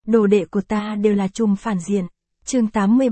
đồ đệ của ta đều là trùm phản diện. Chương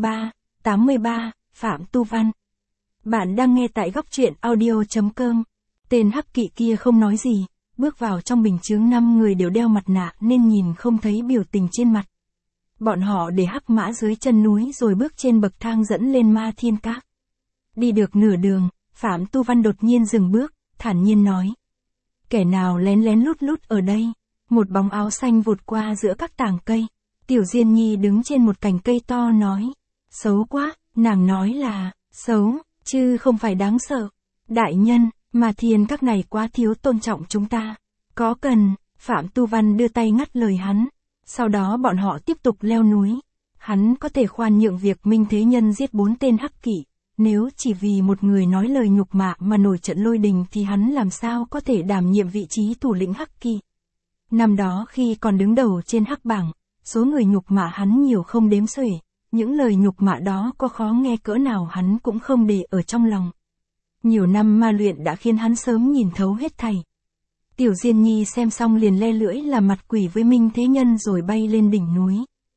83, Phạm Tu Văn. Bạn đang nghe tại góc truyện audio.com. Tên hắc kỵ kia không nói gì, bước vào trong bình chướng 5 người đều đeo mặt nạ nên nhìn không thấy biểu tình trên mặt. Bọn họ để hắc mã dưới chân núi rồi bước trên bậc thang dẫn lên Ma Thiên Các. Đi được nửa đường, Phạm Tu Văn đột nhiên dừng bước, thản nhiên nói. Kẻ nào lén lén lút lút ở đây? Một bóng áo xanh vụt qua giữa các tảng cây. Tiểu Diên Nhi đứng trên một cành cây to nói. Xấu quá, nàng nói là, xấu, chứ không phải đáng sợ. Đại nhân, Ma Thiên Các này quá thiếu tôn trọng chúng ta. Có cần, Phạm Tu Văn đưa tay ngắt lời hắn. Sau đó bọn họ tiếp tục leo núi. Hắn có thể khoan nhượng việc Minh Thế Nhân giết 4 tên hắc kỵ. Nếu chỉ vì một người nói lời nhục mạ mà nổi trận lôi đình thì hắn làm sao có thể đảm nhiệm vị trí thủ lĩnh hắc kỵ. Năm đó khi còn đứng đầu trên hắc bảng, số người nhục mạ hắn nhiều không đếm xuể, những lời nhục mạ đó có khó nghe cỡ nào hắn cũng không để ở trong lòng. Nhiều năm ma luyện đã khiến hắn sớm nhìn thấu hết thảy. Tiểu Diên Nhi xem xong liền le lưỡi làm mặt quỷ với Minh Thế Nhân rồi bay lên đỉnh núi.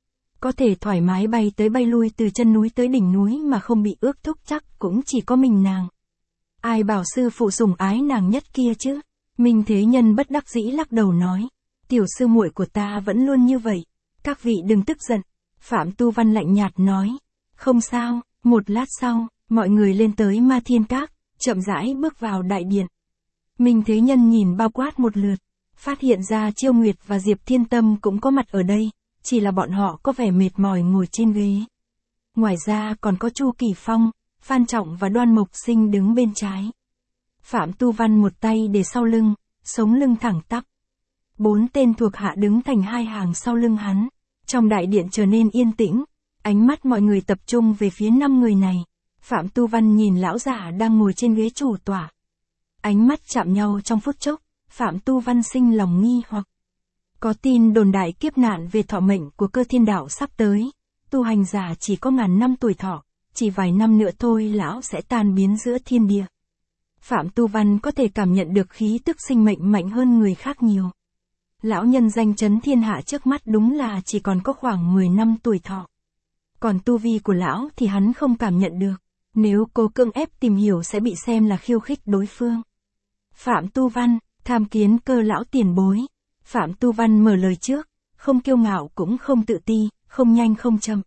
Có thể thoải mái bay tới bay lui từ chân núi tới đỉnh núi mà không bị ước thúc chắc cũng chỉ có mình nàng. Ai bảo sư phụ sủng ái nàng nhất kia chứ? Minh Thế Nhân bất đắc dĩ lắc đầu nói. Tiểu sư muội của ta vẫn luôn như vậy. Các vị đừng tức giận. Phạm Tu Văn lạnh nhạt nói. Không sao, một lát sau, mọi người lên tới Ma Thiên Các, chậm rãi bước vào đại điện. Minh Thế Nhân nhìn bao quát một lượt, phát hiện ra Chiêu Nguyệt và Diệp Thiên Tâm cũng có mặt ở đây, chỉ là bọn họ có vẻ mệt mỏi ngồi trên ghế. Ngoài ra còn có Chu Kỳ Phong, Phan Trọng và Đoan Mộc Sinh đứng bên trái. Phạm Tu Văn một tay để sau lưng, sống lưng thẳng tắp. 4 tên thuộc hạ đứng thành 2 hàng sau lưng hắn. Trong đại điện trở nên yên tĩnh, ánh mắt mọi người tập trung về phía 5 người này. Phạm Tu Văn nhìn lão giả đang ngồi trên ghế chủ tọa. Ánh mắt chạm nhau trong phút chốc, Phạm Tu Văn sinh lòng nghi hoặc. Có tin đồn đại kiếp nạn về thọ mệnh của Cơ Thiên Đạo sắp tới. Tu hành giả chỉ có ngàn năm tuổi thọ, chỉ vài năm nữa thôi lão sẽ tan biến giữa thiên địa. Phạm Tu Văn có thể cảm nhận được khí tức sinh mệnh mạnh hơn người khác nhiều. Lão nhân danh chấn thiên hạ trước mắt đúng là chỉ còn có khoảng 10 năm tuổi thọ. Còn tu vi của lão thì hắn không cảm nhận được. Nếu cố cưỡng ép tìm hiểu sẽ bị xem là khiêu khích đối phương. Phạm Tu Văn, tham kiến Cơ lão tiền bối. Phạm Tu Văn mở lời trước, không kiêu ngạo cũng không tự ti, không nhanh không chậm.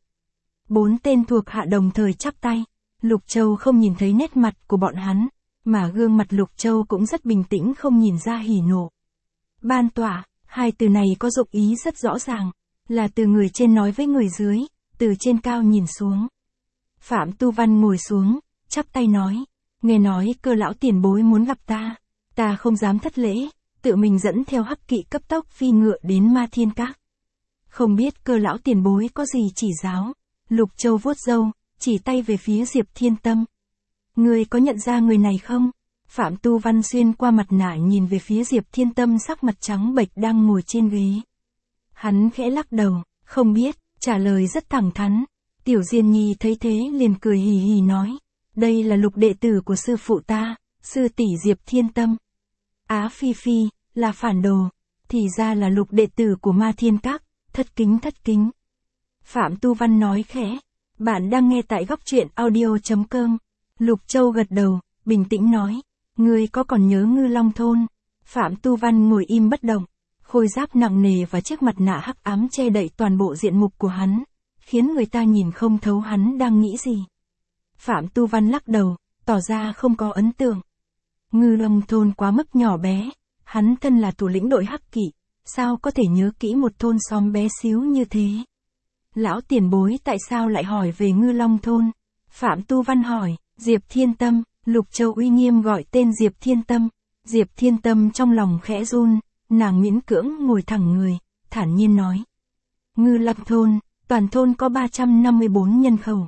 4 tên thuộc hạ đồng thời chắp tay. Lục Châu không nhìn thấy nét mặt của bọn hắn, mà gương mặt Lục Châu cũng rất bình tĩnh không nhìn ra hỉ nộ. Ban tọa, 2 từ này có dụng ý rất rõ ràng, là từ người trên nói với người dưới, từ trên cao nhìn xuống. Phạm Tu Văn ngồi xuống, chắp tay nói, nghe nói Cơ lão tiền bối muốn gặp ta không dám thất lễ, tự mình dẫn theo hắc kỵ cấp tốc phi ngựa đến Ma Thiên Các. Không biết Cơ lão tiền bối có gì chỉ giáo. Lục Châu vuốt râu, chỉ tay về phía Diệp Thiên Tâm. Ngươi có nhận ra người này không? Phạm Tu Văn xuyên qua mặt nạ nhìn về phía Diệp Thiên Tâm sắc mặt trắng bệch đang ngồi trên ghế. Hắn khẽ lắc đầu, không biết, trả lời rất thẳng thắn. Tiểu Diên Nhi thấy thế liền cười hì hì nói. Đây là Lục đệ tử của sư phụ ta, sư tỷ Diệp Thiên Tâm. Á Phi Phi, là phản đồ. Thì ra là Lục đệ tử của Ma Thiên Các, thất kính. Phạm Tu Văn nói khẽ. Bạn đang nghe tại góc truyện audio.com. Lục Châu gật đầu, bình tĩnh nói. Ngươi có còn nhớ Ngư Long Thôn? Phạm Tu Văn ngồi im bất động. Khôi giáp nặng nề và chiếc mặt nạ hắc ám che đậy toàn bộ diện mục của hắn, khiến người ta nhìn không thấu hắn đang nghĩ gì. Phạm Tu Văn lắc đầu, tỏ ra không có ấn tượng. Ngư Long Thôn quá mức nhỏ bé, hắn thân là thủ lĩnh đội hắc kỵ, sao có thể nhớ kỹ một thôn xóm bé xíu như thế? Lão tiền bối tại sao lại hỏi về Ngư Long Thôn? Phạm Tu Văn hỏi. Diệp Thiên Tâm. Lục Châu uy nghiêm gọi tên Diệp Thiên Tâm. Diệp Thiên Tâm trong lòng khẽ run, nàng miễn cưỡng ngồi thẳng người, thản nhiên nói. Ngư Long Thôn, toàn thôn có 354 nhân khẩu.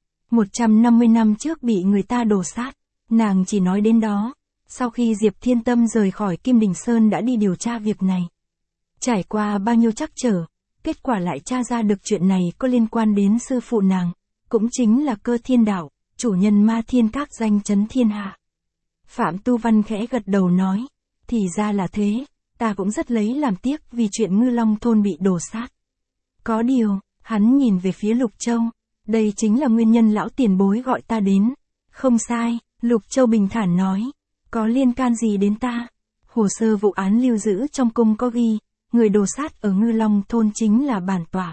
150 năm trước bị người ta đổ sát, nàng chỉ nói đến đó. Sau khi Diệp Thiên Tâm rời khỏi Kim Đình Sơn đã đi điều tra việc này. Trải qua bao nhiêu trắc trở, kết quả lại tra ra được chuyện này có liên quan đến sư phụ nàng, cũng chính là Cơ Thiên Đạo, chủ nhân Ma Thiên Các danh chấn thiên hạ. Phạm Tu Văn khẽ gật đầu nói, thì ra là thế, ta cũng rất lấy làm tiếc vì chuyện Ngư Long Thôn bị đổ sát. Có điều, hắn nhìn về phía Lục Châu. Đây chính là nguyên nhân lão tiền bối gọi ta đến. Không sai, Lục Châu bình thản nói. Có liên can gì đến ta? Hồ sơ vụ án lưu giữ trong cung có ghi, người đồ sát ở Ngư Long thôn chính là bản tỏa.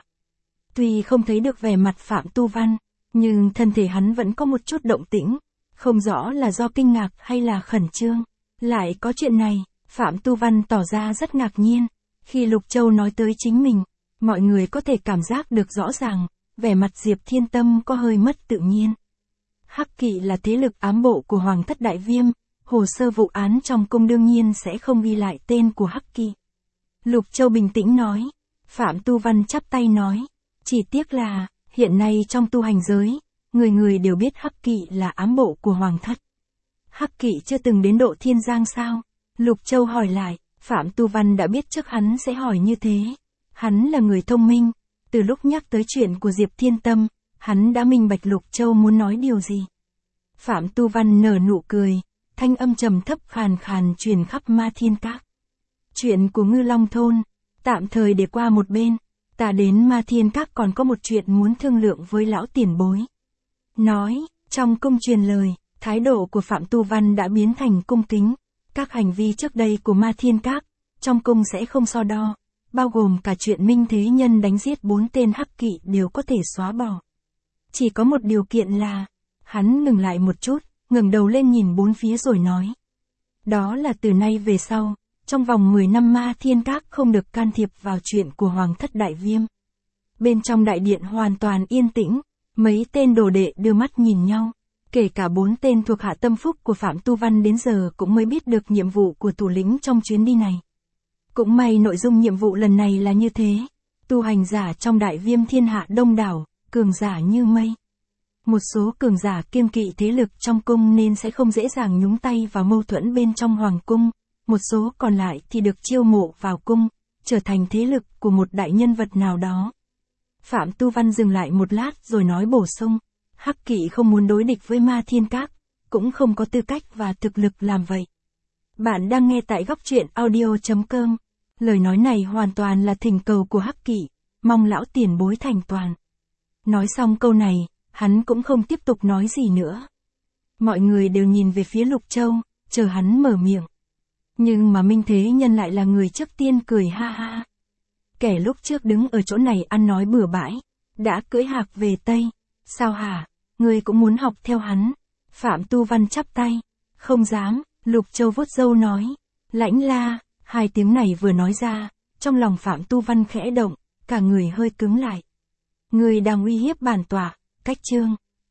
Tuy không thấy được vẻ mặt Phạm Tu Văn, nhưng thân thể hắn vẫn có một chút động tĩnh, không rõ là do kinh ngạc hay là khẩn trương. Lại có chuyện này, Phạm Tu Văn tỏ ra rất ngạc nhiên. Khi Lục Châu nói tới chính mình, mọi người có thể cảm giác được rõ ràng, vẻ mặt Diệp Thiên Tâm có hơi mất tự nhiên. Hắc Kỵ là thế lực ám bộ của Hoàng thất Đại Viêm, hồ sơ vụ án trong cung đương nhiên sẽ không ghi lại tên của Hắc Kỵ. Lục Châu bình tĩnh nói. Phạm Tu Văn chắp tay nói. Chỉ tiếc là, hiện nay trong tu hành giới, người người đều biết Hắc Kỵ là ám bộ của Hoàng thất. Hắc Kỵ chưa từng đến độ Thiên Giang sao? Lục Châu hỏi lại. Phạm Tu Văn đã biết trước hắn sẽ hỏi như thế. Hắn là người thông minh. Từ lúc nhắc tới chuyện của Diệp Thiên Tâm, hắn đã minh bạch Lục Châu muốn nói điều gì. Phạm Tu Văn nở nụ cười, thanh âm trầm thấp khàn khàn truyền khắp Ma Thiên Các. Chuyện của Ngư Long thôn, tạm thời để qua một bên, ta đến Ma Thiên Các còn có một chuyện muốn thương lượng với lão tiền bối. Nói, trong cung truyền lời, thái độ của Phạm Tu Văn đã biến thành cung kính. Các hành vi trước đây của Ma Thiên Các, trong cung sẽ không so đo, bao gồm cả chuyện Minh Thế Nhân đánh giết 4 tên Hắc Kỵ đều có thể xóa bỏ. Chỉ có một điều kiện là, hắn ngừng lại một chút, ngẩng đầu lên nhìn bốn phía rồi nói. Đó là từ nay về sau, trong vòng 10 năm Ma Thiên Các không được can thiệp vào chuyện của Hoàng thất Đại Viêm. Bên trong đại điện hoàn toàn yên tĩnh, mấy tên đồ đệ đưa mắt nhìn nhau. Kể cả 4 tên thuộc hạ tâm phúc của Phạm Tu Văn đến giờ cũng mới biết được nhiệm vụ của thủ lĩnh trong chuyến đi này. Cũng may nội dung nhiệm vụ lần này là như thế. Tu hành giả trong Đại Viêm thiên hạ đông đảo, cường giả như mây. Một số cường giả kiêng kỵ thế lực trong cung nên sẽ không dễ dàng nhúng tay vào mâu thuẫn bên trong hoàng cung. Một số còn lại thì được chiêu mộ vào cung, trở thành thế lực của một đại nhân vật nào đó. Phạm Tu Văn dừng lại một lát rồi nói bổ sung. Hắc Kỵ không muốn đối địch với Ma Thiên Các, cũng không có tư cách và thực lực làm vậy. Bạn đang nghe tại góc truyện audio.com. Lời nói này hoàn toàn là thỉnh cầu của Hắc Kỵ, mong lão tiền bối thành toàn. Nói xong câu này, hắn cũng không tiếp tục nói gì nữa. Mọi người đều nhìn về phía Lục Châu, chờ hắn mở miệng. Nhưng mà Minh Thế Nhân lại là người trước tiên cười ha ha. Kẻ lúc trước đứng ở chỗ này ăn nói bừa bãi, đã cưỡi hạc về Tây. Sao hả? Ngươi cũng muốn học theo hắn. Phạm Tu Văn chắp tay. Không dám, Lục Châu vuốt râu nói. Lãnh La, 2 tiếng này vừa nói ra, trong lòng Phạm Tu Văn khẽ động, cả người hơi cứng lại. Ngươi đang uy hiếp bản tỏa, cách chương.